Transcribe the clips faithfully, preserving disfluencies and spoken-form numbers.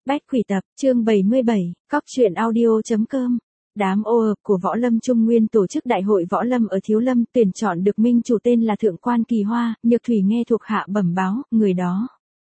Bách Quỷ Tập, chương bảy mươi bảy, cóc truyện audio.com. Đám ô hợp của Võ Lâm Trung Nguyên tổ chức đại hội Võ Lâm ở Thiếu Lâm, tuyển chọn được minh chủ tên là Thượng quan Kỳ Hoa. Nhược Thủy nghe thuộc hạ bẩm báo, người đó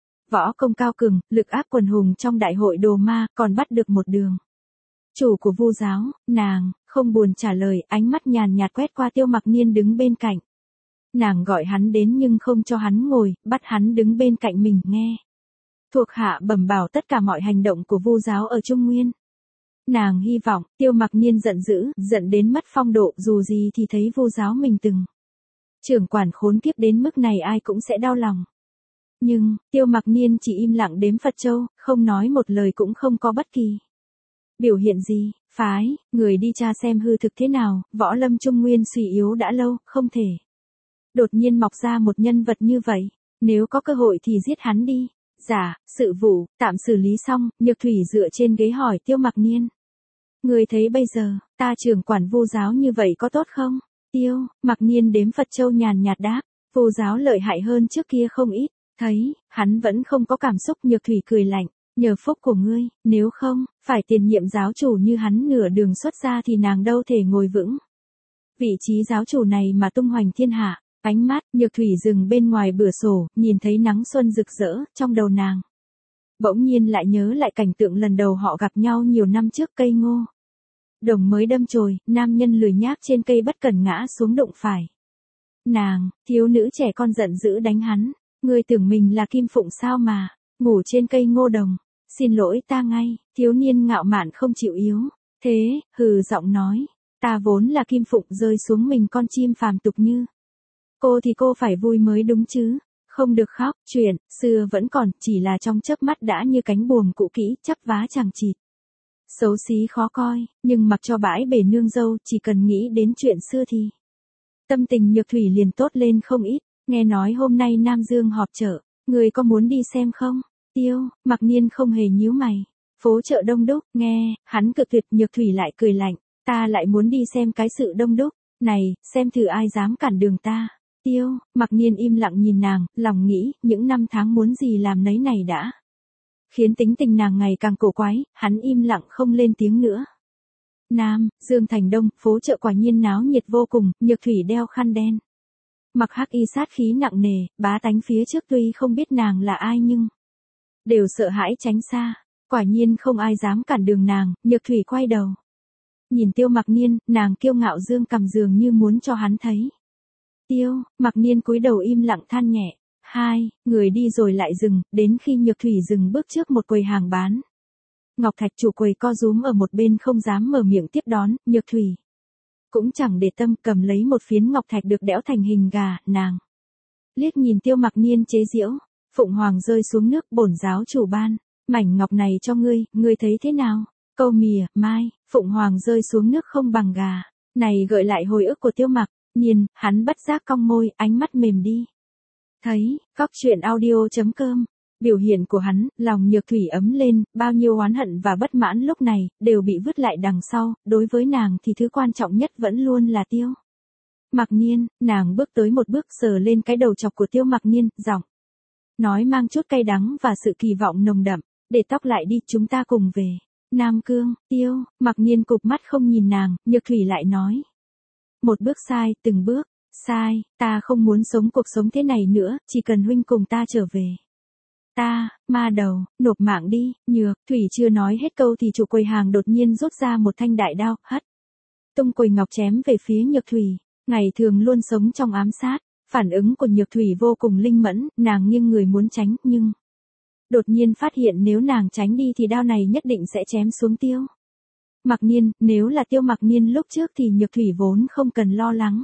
võ công cao cường, lực áp quần hùng trong đại hội Đồ Ma, còn bắt được một đường chủ của Vu giáo. Nàng không buồn trả lời, ánh mắt nhàn nhạt quét qua Tiêu Mặc Niên đứng bên cạnh. Nàng gọi hắn đến nhưng không cho hắn ngồi, bắt hắn đứng bên cạnh mình nghe. Thuộc hạ bẩm bảo tất cả mọi hành động của Vu giáo ở Trung Nguyên. Nàng hy vọng. Tiêu Mặc Niên giận dữ, giận đến mất phong độ, dù gì thì thấy Vu giáo mình từng trưởng quản khốn kiếp đến mức này ai cũng sẽ đau lòng. Nhưng, Tiêu Mặc Niên chỉ im lặng đếm Phật châu, không nói một lời, cũng không có bất kỳ biểu hiện gì. Phái người đi tra xem hư thực thế nào. Võ Lâm Trung Nguyên suy yếu đã lâu, không thể đột nhiên mọc ra một nhân vật như vậy. Nếu có cơ hội thì giết hắn đi. Dạ, sự vụ tạm xử lý xong. Nhược Thủy dựa trên ghế hỏi Tiêu Mặc Niên, người thấy bây giờ ta trưởng quản Vu giáo như vậy có tốt không? Tiêu Mặc Niên đếm Phật châu nhàn nhạt đáp, Vu giáo lợi hại hơn trước kia không ít. Thấy hắn vẫn không có cảm xúc, Nhược Thủy cười lạnh, nhờ phúc của ngươi, nếu không phải tiền nhiệm giáo chủ như hắn nửa đường xuất ra thì nàng đâu thể ngồi vững vị trí giáo chủ này mà tung hoành thiên hạ. Ánh mắt Nhược Thủy dừng bên ngoài bcửa sổ, nhìn thấy nắng xuân rực rỡ, trong đầu nàng bỗng nhiên lại nhớ lại cảnh tượng lần đầu họ gặp nhau nhiều năm trước. Cây ngô đồng mới đâm chồi, nam nhân lười nhác trên cây bất cẩn ngã xuống đụng phải nàng. Thiếu nữ trẻ con giận dữ đánh hắn, ngươi tưởng mình là Kim Phụng sao mà ngủ trên cây ngô đồng? Xin lỗi ta ngay. Thiếu niên ngạo mạn không chịu yếu thế, hừ giọng nói, ta vốn là Kim Phụng, rơi xuống mình con chim phàm tục như cô thì cô phải vui mới đúng chứ, không được khóc. Chuyện xưa vẫn còn, chỉ là trong chớp mắt đã như cánh buồm cũ kỹ, chắp vá chằng chịt, xấu xí khó coi. Nhưng mặc cho bãi bể nương dâu, chỉ cần nghĩ đến chuyện xưa thì tâm tình Nhược Thủy liền tốt lên không ít. Nghe nói hôm nay Nam Dương họp chợ, người có muốn đi xem không? Tiêu Mặc Niên không hề nhíu mày. Phố chợ đông đúc, nghe hắn cự tuyệt, Nhược Thủy lại cười lạnh, ta lại muốn đi xem cái sự đông đúc này, xem thử ai dám cản đường ta. Tiêu Mặc Niên im lặng nhìn nàng, lòng nghĩ, những năm tháng muốn gì làm nấy này đã khiến tính tình nàng ngày càng cổ quái. Hắn im lặng không lên tiếng nữa. Nam Dương thành đông, phố chợ quả nhiên náo nhiệt vô cùng. Nhược Thủy đeo khăn đen, mặc hắc y, sát khí nặng nề, bá tánh phía trước tuy không biết nàng là ai nhưng đều sợ hãi tránh xa. Quả nhiên không ai dám cản đường nàng. Nhược Thủy quay đầu nhìn Tiêu Mặc Niên, nàng kiêu ngạo dương cằm dường như muốn cho hắn thấy. Tiêu Mặc Niên cúi đầu im lặng than nhẹ. Hai người đi rồi lại dừng, đến khi Nhược Thủy dừng bước trước một quầy hàng bán ngọc thạch. Chủ quầy co rúm ở một bên không dám mở miệng tiếp đón. Nhược Thủy cũng chẳng để tâm, cầm lấy một phiến ngọc thạch được đẽo thành hình gà. Nàng liếc nhìn Tiêu Mặc Niên chế giễu, Phụng Hoàng rơi xuống nước, bổn giáo chủ ban mảnh ngọc này cho ngươi, ngươi thấy thế nào? Câu mìa mai, Phụng Hoàng rơi xuống nước không bằng gà này gợi lại hồi ức của Tiêu Mặc Niên. Hắn bất giác cong môi, ánh mắt mềm đi. Thấy cóc truyện audio.com. Biểu hiện của hắn, lòng Nhược Thủy ấm lên, bao nhiêu oán hận và bất mãn lúc này đều bị vứt lại đằng sau. Đối với nàng thì thứ quan trọng nhất vẫn luôn là Tiêu Mặc Niên. Nàng bước tới một bước, sờ lên cái đầu chọc của Tiêu Mặc Niên, giọng nói mang chút cay đắng và sự kỳ vọng nồng đậm, để tóc lại đi, chúng ta cùng về Nam Cương. Tiêu Mặc Niên cụp mắt không nhìn nàng. Nhược Thủy lại nói, một bước sai, từng bước sai, ta không muốn sống cuộc sống thế này nữa, chỉ cần huynh cùng ta trở về. Ta, ma đầu, nộp mạng đi. Nhược Thủy chưa nói hết câu thì chủ quầy hàng đột nhiên rút ra một thanh đại đao, hất tung quầy ngọc chém về phía Nhược Thủy. Ngày thường luôn sống trong ám sát, phản ứng của Nhược Thủy vô cùng linh mẫn. Nàng nghiêng người muốn tránh, nhưng đột nhiên phát hiện nếu nàng tránh đi thì đao này nhất định sẽ chém xuống Tiêu Mặc Niên. Nếu là Tiêu Mặc Niên lúc trước thì Nhược Thủy vốn không cần lo lắng,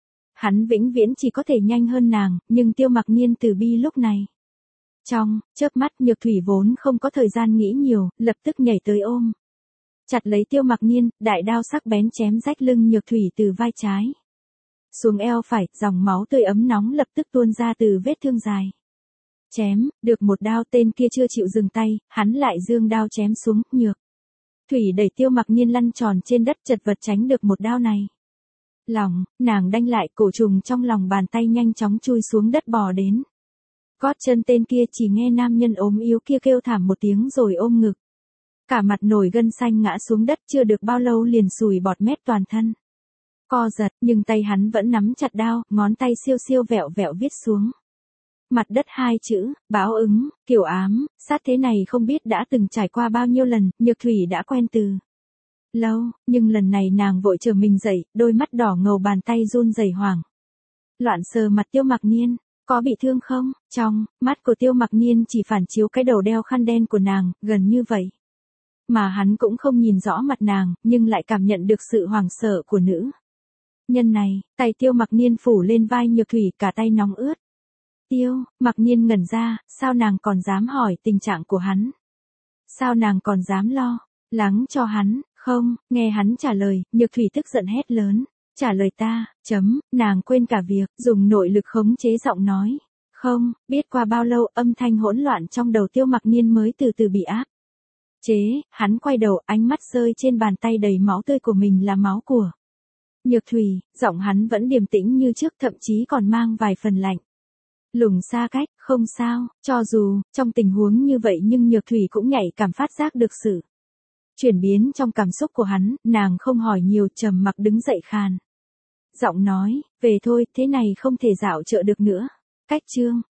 hắn vĩnh viễn chỉ có thể nhanh hơn nàng. Nhưng Tiêu Mặc Niên từ bi lúc này, trong chớp mắt Nhược Thủy vốn không có thời gian nghĩ nhiều, lập tức nhảy tới ôm chặt lấy Tiêu Mặc Niên. Đại đao sắc bén chém rách lưng Nhược Thủy từ vai trái xuống eo phải, dòng máu tươi ấm nóng lập tức tuôn ra từ vết thương dài. Chém được một đao, tên kia chưa chịu dừng tay, hắn lại giương đao chém xuống. Nhược Thủy đẩy Tiêu Mặc Niên lăn tròn trên đất, chật vật tránh được một đao này. Lòng nàng đanh lại, cổ trùng trong lòng bàn tay nhanh chóng chui xuống đất bò đến Gót chân tên kia chỉ nghe nam nhân ốm yếu kia kêu thảm một tiếng rồi ôm ngực. Cả mặt nổi gân xanh ngã xuống đất, chưa được bao lâu liền sùi bọt mép toàn thân. Co giật, nhưng tay hắn vẫn nắm chặt đao, ngón tay siêu siêu vẹo vẹo viết xuống. Mặt đất hai chữ, báo ứng, kiểu ám, sát thế này không biết đã từng trải qua bao nhiêu lần, Nhược Thủy đã quen từ lâu, nhưng lần này nàng vội trở mình dậy, đôi mắt đỏ ngầu, bàn tay run rẩy hoảng loạn sờ mặt Tiêu Mặc Niên. Có bị thương không? Trong mắt của Tiêu Mặc Niên chỉ phản chiếu cái đầu đeo khăn đen của nàng, gần như vậy. Mà hắn cũng không nhìn rõ mặt nàng, nhưng lại cảm nhận được sự hoảng sợ của nữ nhân này. Tay Tiêu Mặc Niên phủ lên vai Nhược Thủy, cả tay nóng ướt. Tiêu Mặc Niên ngẩn ra, sao nàng còn dám hỏi tình trạng của hắn? Sao nàng còn dám lo lắng cho hắn? Không, nghe hắn trả lời, Nhược Thủy tức giận hét lớn. Trả lời ta, chấm, nàng quên cả việc, dùng nội lực khống chế giọng nói. Không, biết qua bao lâu âm thanh hỗn loạn trong đầu Tiêu Mặc Niên mới từ từ bị áp chế, hắn quay đầu, ánh mắt rơi trên bàn tay đầy máu tươi của mình là máu của Nhược Thủy, giọng hắn vẫn điềm tĩnh như trước, thậm chí còn mang vài phần lạnh lùng xa cách. Không sao, cho dù trong tình huống như vậy nhưng Nhược Thủy cũng nhạy cảm phát giác được sự chuyển biến trong cảm xúc của hắn, nàng không hỏi nhiều, trầm mặc đứng dậy, khàn giọng nói, về thôi, thế này không thể dạo chợ được nữa. Cách chương